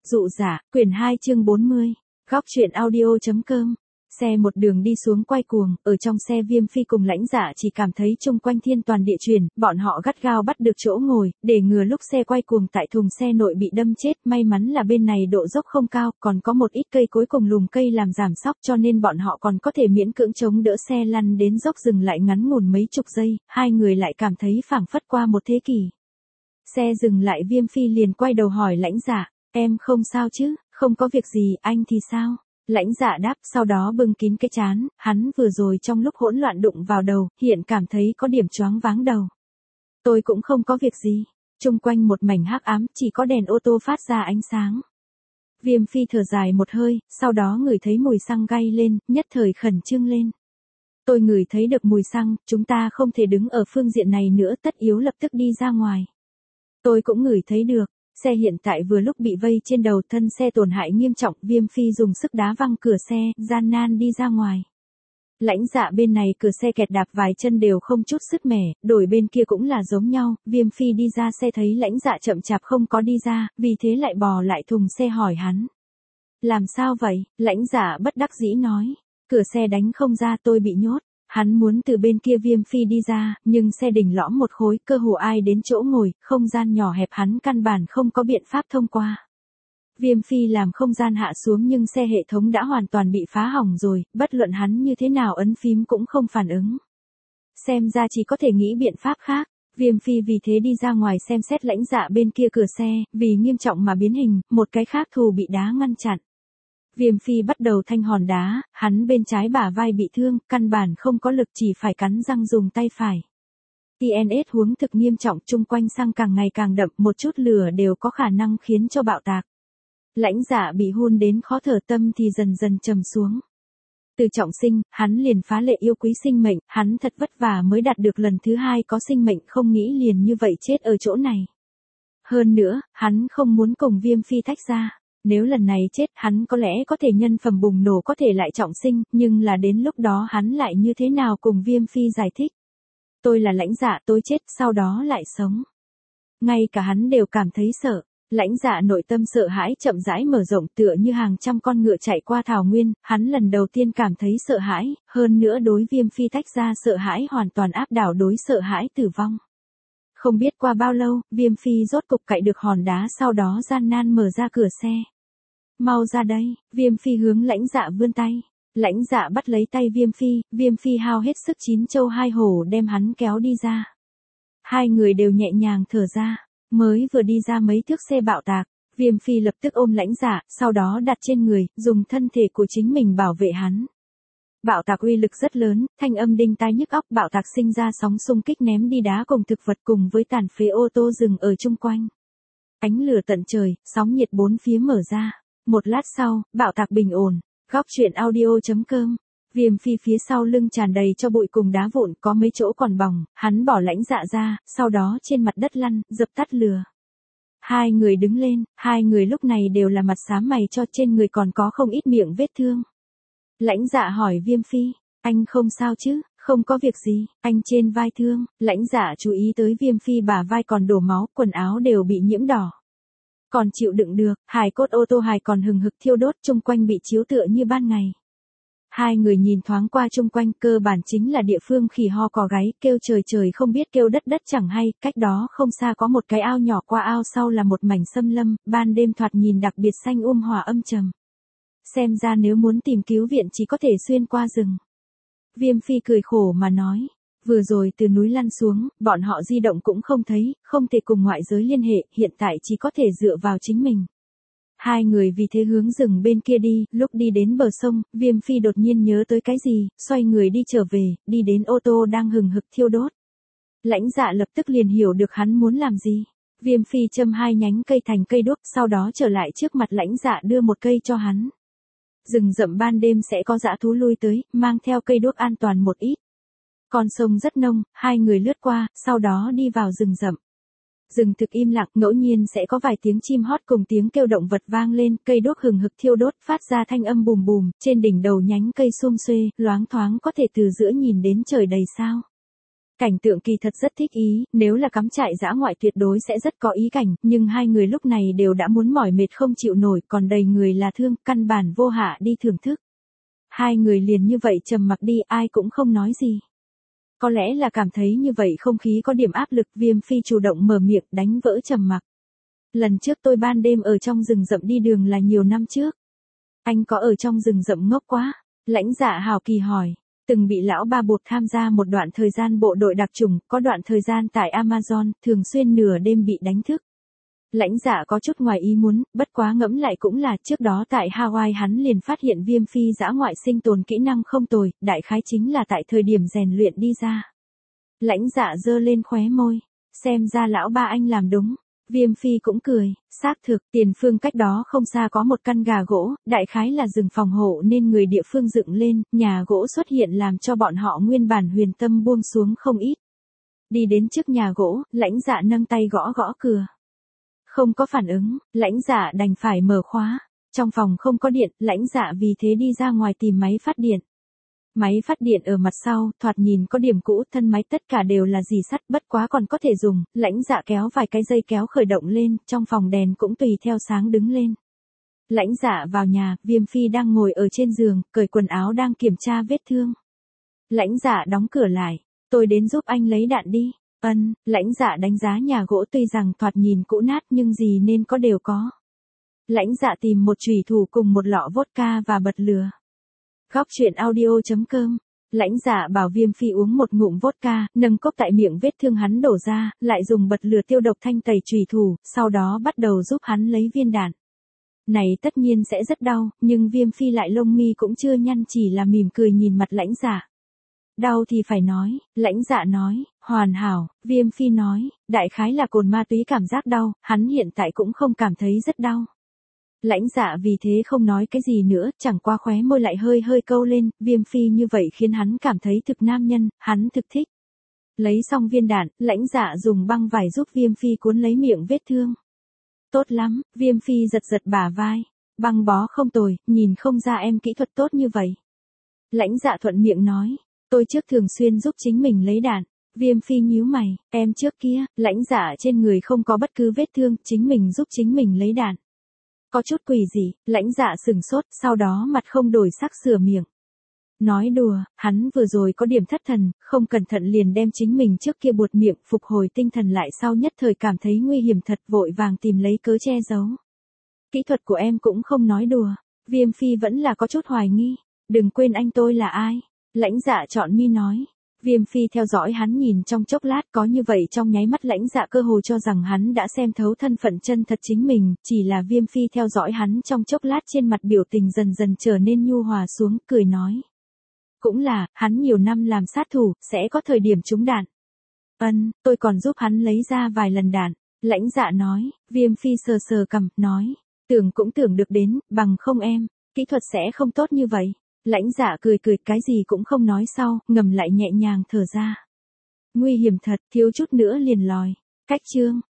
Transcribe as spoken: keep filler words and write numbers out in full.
Dụ giả, quyển hai chương bốn mươi, góc truyện audio.com. Xe một đường đi xuống quay cuồng, ở trong xe Viêm Phi cùng Lãnh Dạ chỉ cảm thấy chung quanh thiên toàn địa chuyển, bọn họ gắt gao bắt được chỗ ngồi, để ngừa lúc xe quay cuồng tại thùng xe nội bị đâm chết, may mắn là bên này độ dốc không cao, còn có một ít cây cối cùng lùm cây làm giảm sóc cho nên bọn họ còn có thể miễn cưỡng chống đỡ xe lăn đến dốc dừng lại ngắn ngủn mấy chục giây, hai người lại cảm thấy phảng phất qua một thế kỷ. Xe dừng lại Viêm Phi liền quay đầu hỏi Lãnh Dạ, em không sao chứ, không có việc gì, anh thì sao? Lãnh Dạ đáp, sau đó bưng kín cái trán, hắn vừa rồi trong lúc hỗn loạn đụng vào đầu, hiện cảm thấy có điểm choáng váng đầu. Tôi cũng không có việc gì. Chung quanh một mảnh hắc ám, chỉ có đèn ô tô phát ra ánh sáng. Viêm Phi thở dài một hơi, sau đó ngửi thấy mùi xăng gay lên, nhất thời khẩn trương lên. Tôi ngửi thấy được mùi xăng, chúng ta không thể đứng ở phương diện này nữa, tất yếu lập tức đi ra ngoài. Tôi cũng ngửi thấy được. Xe hiện tại vừa lúc bị vây trên đầu, thân xe tổn hại nghiêm trọng, Viêm Phi dùng sức đá văng cửa xe, gian nan đi ra ngoài. Lãnh Dạ bên này cửa xe kẹt đạp vài chân đều không chút sức mẻ, đổi bên kia cũng là giống nhau, Viêm Phi đi ra xe thấy Lãnh Dạ chậm chạp không có đi ra, vì thế lại bò lại thùng xe hỏi hắn. Làm sao vậy? Lãnh Dạ bất đắc dĩ nói. Cửa xe đánh không ra, tôi bị nhốt. Hắn muốn từ bên kia Viêm Phi đi ra, nhưng xe đỉnh lõm một khối, cơ hồ ai đến chỗ ngồi, không gian nhỏ hẹp hắn căn bản không có biện pháp thông qua. Viêm Phi làm không gian hạ xuống nhưng xe hệ thống đã hoàn toàn bị phá hỏng rồi, bất luận hắn như thế nào ấn phím cũng không phản ứng. Xem ra chỉ có thể nghĩ biện pháp khác. Viêm Phi vì thế đi ra ngoài xem xét Lãnh Dạ bên kia cửa xe, vì nghiêm trọng mà biến hình, một cái khác thù bị đá ngăn chặn. Viêm Phi bắt đầu thanh hòn đá, hắn bên trái bả vai bị thương, căn bản không có lực chỉ phải cắn răng dùng tay phải. tê en ét huống thực nghiêm trọng, chung quanh xăng càng ngày càng đậm, một chút lửa đều có khả năng khiến cho bạo tạc. Lãnh Dạ bị hun đến khó thở, tâm thì dần dần trầm xuống. Từ trọng sinh, hắn liền phá lệ yêu quý sinh mệnh, hắn thật vất vả mới đạt được lần thứ hai có sinh mệnh, không nghĩ liền như vậy chết ở chỗ này. Hơn nữa, hắn không muốn cùng Viêm Phi tách ra. Nếu lần này chết, hắn có lẽ có thể nhân phẩm bùng nổ, có thể lại trọng sinh, nhưng là đến lúc đó hắn lại như thế nào cùng Viêm Phi giải thích. Tôi là Lãnh Dạ, tôi chết, sau đó lại sống. Ngay cả hắn đều cảm thấy sợ. Lãnh Dạ nội tâm sợ hãi chậm rãi mở rộng, tựa như hàng trăm con ngựa chạy qua thảo nguyên, hắn lần đầu tiên cảm thấy sợ hãi, hơn nữa đối Viêm Phi tách ra sợ hãi hoàn toàn áp đảo đối sợ hãi tử vong. Không biết qua bao lâu, Viêm Phi rốt cục cạy được hòn đá, sau đó gian nan mở ra cửa xe. Mau ra đây, Viêm Phi hướng Lãnh Dạ vươn tay. Lãnh Dạ bắt lấy tay Viêm Phi, Viêm Phi hao hết sức chín châu hai hổ đem hắn kéo đi ra. Hai người đều nhẹ nhàng thở ra, mới vừa đi ra mấy thước xe bạo tạc, Viêm Phi lập tức ôm Lãnh Dạ, sau đó đặt trên người, dùng thân thể của chính mình bảo vệ hắn. Bạo tạc uy lực rất lớn, thanh âm đinh tai nhức óc, bạo tạc sinh ra sóng xung kích ném đi đá cùng thực vật cùng với tàn phế ô tô dừng ở chung quanh. Ánh lửa tận trời, sóng nhiệt bốn phía mở ra. Một lát sau, bạo tạc bình ổn. Góc truyện audio.com. Viêm Phi phía sau lưng tràn đầy cho bụi cùng đá vụn, có mấy chỗ còn bỏng, hắn bỏ Lãnh Dạ ra, sau đó trên mặt đất lăn, dập tắt lửa. Hai người đứng lên, hai người lúc này đều là mặt xám mày cho, trên người còn có không ít miệng vết thương. Lãnh Dạ hỏi Viêm Phi, anh không sao chứ? Không có việc gì, anh trên vai thương. Lãnh Dạ chú ý tới Viêm Phi bả vai còn đổ máu, quần áo đều bị nhiễm đỏ. Còn chịu đựng được, hài cốt ô tô hài còn hừng hực thiêu đốt, chung quanh bị chiếu tựa như ban ngày. Hai người nhìn thoáng qua chung quanh, cơ bản chính là địa phương khỉ ho cò gáy, kêu trời trời không biết kêu đất đất chẳng hay, cách đó không xa có một cái ao nhỏ, qua ao sau là một mảnh xâm lâm, ban đêm thoạt nhìn đặc biệt xanh um hòa âm trầm. Xem ra nếu muốn tìm cứu viện chỉ có thể xuyên qua rừng. Viêm Phi cười khổ mà nói, vừa rồi từ núi lăn xuống, bọn họ di động cũng không thấy, không thể cùng ngoại giới liên hệ, hiện tại chỉ có thể dựa vào chính mình. Hai người vì thế hướng rừng bên kia đi, lúc đi đến bờ sông, Viêm Phi đột nhiên nhớ tới cái gì, xoay người đi trở về, đi đến ô tô đang hừng hực thiêu đốt. Lãnh Dạ lập tức liền hiểu được hắn muốn làm gì. Viêm Phi châm hai nhánh cây thành cây đuốc, sau đó trở lại trước mặt Lãnh Dạ đưa một cây cho hắn. Rừng rậm ban đêm sẽ có dã thú lui tới, mang theo cây đuốc an toàn một ít. Con sông rất nông, hai người lướt qua, sau đó đi vào rừng rậm. Rừng thực im lặng, ngẫu nhiên sẽ có vài tiếng chim hót cùng tiếng kêu động vật vang lên, cây đuốc hừng hực thiêu đốt, phát ra thanh âm bùm bùm, trên đỉnh đầu nhánh cây sum xuê, loáng thoáng có thể từ giữa nhìn đến trời đầy sao. Cảnh tượng kỳ thật rất thích ý, nếu là cắm trại dã ngoại tuyệt đối sẽ rất có ý cảnh, nhưng hai người lúc này đều đã muốn mỏi mệt không chịu nổi, còn đầy người là thương, căn bản vô hạ đi thưởng thức. Hai người liền như vậy trầm mặc đi, ai cũng không nói gì. Có lẽ là cảm thấy như vậy không khí có điểm áp lực, Viêm Phi chủ động mở miệng đánh vỡ trầm mặc. Lần trước tôi ban đêm ở trong rừng rậm đi đường là nhiều năm trước. Anh có ở trong rừng rậm ngốc quá? Lãnh Dạ hào kỳ hỏi. Từng bị lão ba buộc tham gia một đoạn thời gian bộ đội đặc chủng, có đoạn thời gian tại Amazon, thường xuyên nửa đêm bị đánh thức. Lãnh Dạ có chút ngoài ý muốn, bất quá ngẫm lại cũng là trước đó tại Hawaii hắn liền phát hiện Viêm Phi dã ngoại sinh tồn kỹ năng không tồi, đại khái chính là tại thời điểm rèn luyện đi ra. Lãnh Dạ giơ lên khóe môi, xem ra lão ba anh làm đúng. Viêm Phi cũng cười, xác thực, tiền phương cách đó không xa có một căn gà gỗ, đại khái là rừng phòng hộ nên người địa phương dựng lên, nhà gỗ xuất hiện làm cho bọn họ nguyên bản huyền tâm buông xuống không ít. Đi đến trước nhà gỗ, Lãnh Dạ nâng tay gõ gõ cửa. Không có phản ứng, Lãnh Dạ đành phải mở khóa. Trong phòng không có điện, Lãnh Dạ vì thế đi ra ngoài tìm máy phát điện. Máy phát điện ở mặt sau, thoạt nhìn có điểm cũ, thân máy tất cả đều là dì sắt, bất quá còn có thể dùng, Lãnh Dạ kéo vài cái dây kéo khởi động lên, trong phòng đèn cũng tùy theo sáng đứng lên. Lãnh Dạ vào nhà, Viêm Phi đang ngồi ở trên giường, cởi quần áo đang kiểm tra vết thương. Lãnh Dạ đóng cửa lại, tôi đến giúp anh lấy đạn đi. Ân, Lãnh Dạ đánh giá nhà gỗ tuy rằng thoạt nhìn cũ nát nhưng gì nên có đều có. Lãnh Dạ tìm một chùy thủ cùng một lọ vodka và bật lửa. Góc truyện audio chấm com. Lãnh Dạ bảo Viêm Phi uống một ngụm vodka, nâng cốc tại miệng vết thương hắn đổ ra, lại dùng bật lửa tiêu độc thanh tẩy chùy thủ, sau đó bắt đầu giúp hắn lấy viên đạn. Này tất nhiên sẽ rất đau, nhưng Viêm Phi lại lông mi cũng chưa nhăn, chỉ là mỉm cười nhìn mặt Lãnh Dạ. Đau thì phải nói, Lãnh Dạ nói, hoàn hảo, Viêm Phi nói, đại khái là cồn ma túy cảm giác đau, hắn hiện tại cũng không cảm thấy rất đau. Lãnh Dạ vì thế không nói cái gì nữa, chẳng qua khóe môi lại hơi hơi câu lên, Viêm Phi như vậy khiến hắn cảm thấy thực nam nhân, hắn thực thích. Lấy xong viên đạn, Lãnh Dạ dùng băng vải giúp Viêm Phi cuốn lấy miệng vết thương. Tốt lắm, Viêm Phi giật giật bả vai, băng bó không tồi, nhìn không ra em kỹ thuật tốt như vậy. Lãnh Dạ thuận miệng nói, tôi trước thường xuyên giúp chính mình lấy đạn. Viêm Phi nhíu mày, em trước kia, Lãnh Dạ trên người không có bất cứ vết thương, chính mình giúp chính mình lấy đạn. Có chút quỷ gì, Lãnh Dạ sừng sốt, sau đó mặt không đổi sắc sửa miệng. Nói đùa, hắn vừa rồi có điểm thất thần, không cẩn thận liền đem chính mình trước kia buột miệng, phục hồi tinh thần lại sau nhất thời cảm thấy nguy hiểm thật, vội vàng tìm lấy cớ che giấu. Kỹ thuật của em cũng không nói đùa. Viêm Phi vẫn là có chút hoài nghi. Đừng quên anh tôi là ai. Lãnh Dạ chọn mi nói. Viêm Phi theo dõi hắn nhìn trong chốc lát, có như vậy trong nháy mắt Lãnh Dạ cơ hồ cho rằng hắn đã xem thấu thân phận chân thật chính mình, chỉ là Viêm Phi theo dõi hắn trong chốc lát trên mặt biểu tình dần dần trở nên nhu hòa xuống, cười nói. Cũng là, hắn nhiều năm làm sát thủ, sẽ có thời điểm trúng đạn. Ân, tôi còn giúp hắn lấy ra vài lần đạn. Lãnh Dạ nói, Viêm Phi sờ sờ cằm, nói. Tưởng cũng tưởng được đến, bằng không em, kỹ thuật sẽ không tốt như vậy. Lãnh Dạ cười cười, cái gì cũng không nói sau, ngầm lại nhẹ nhàng thở ra. Nguy hiểm thật, thiếu chút nữa liền lòi. Cách chương.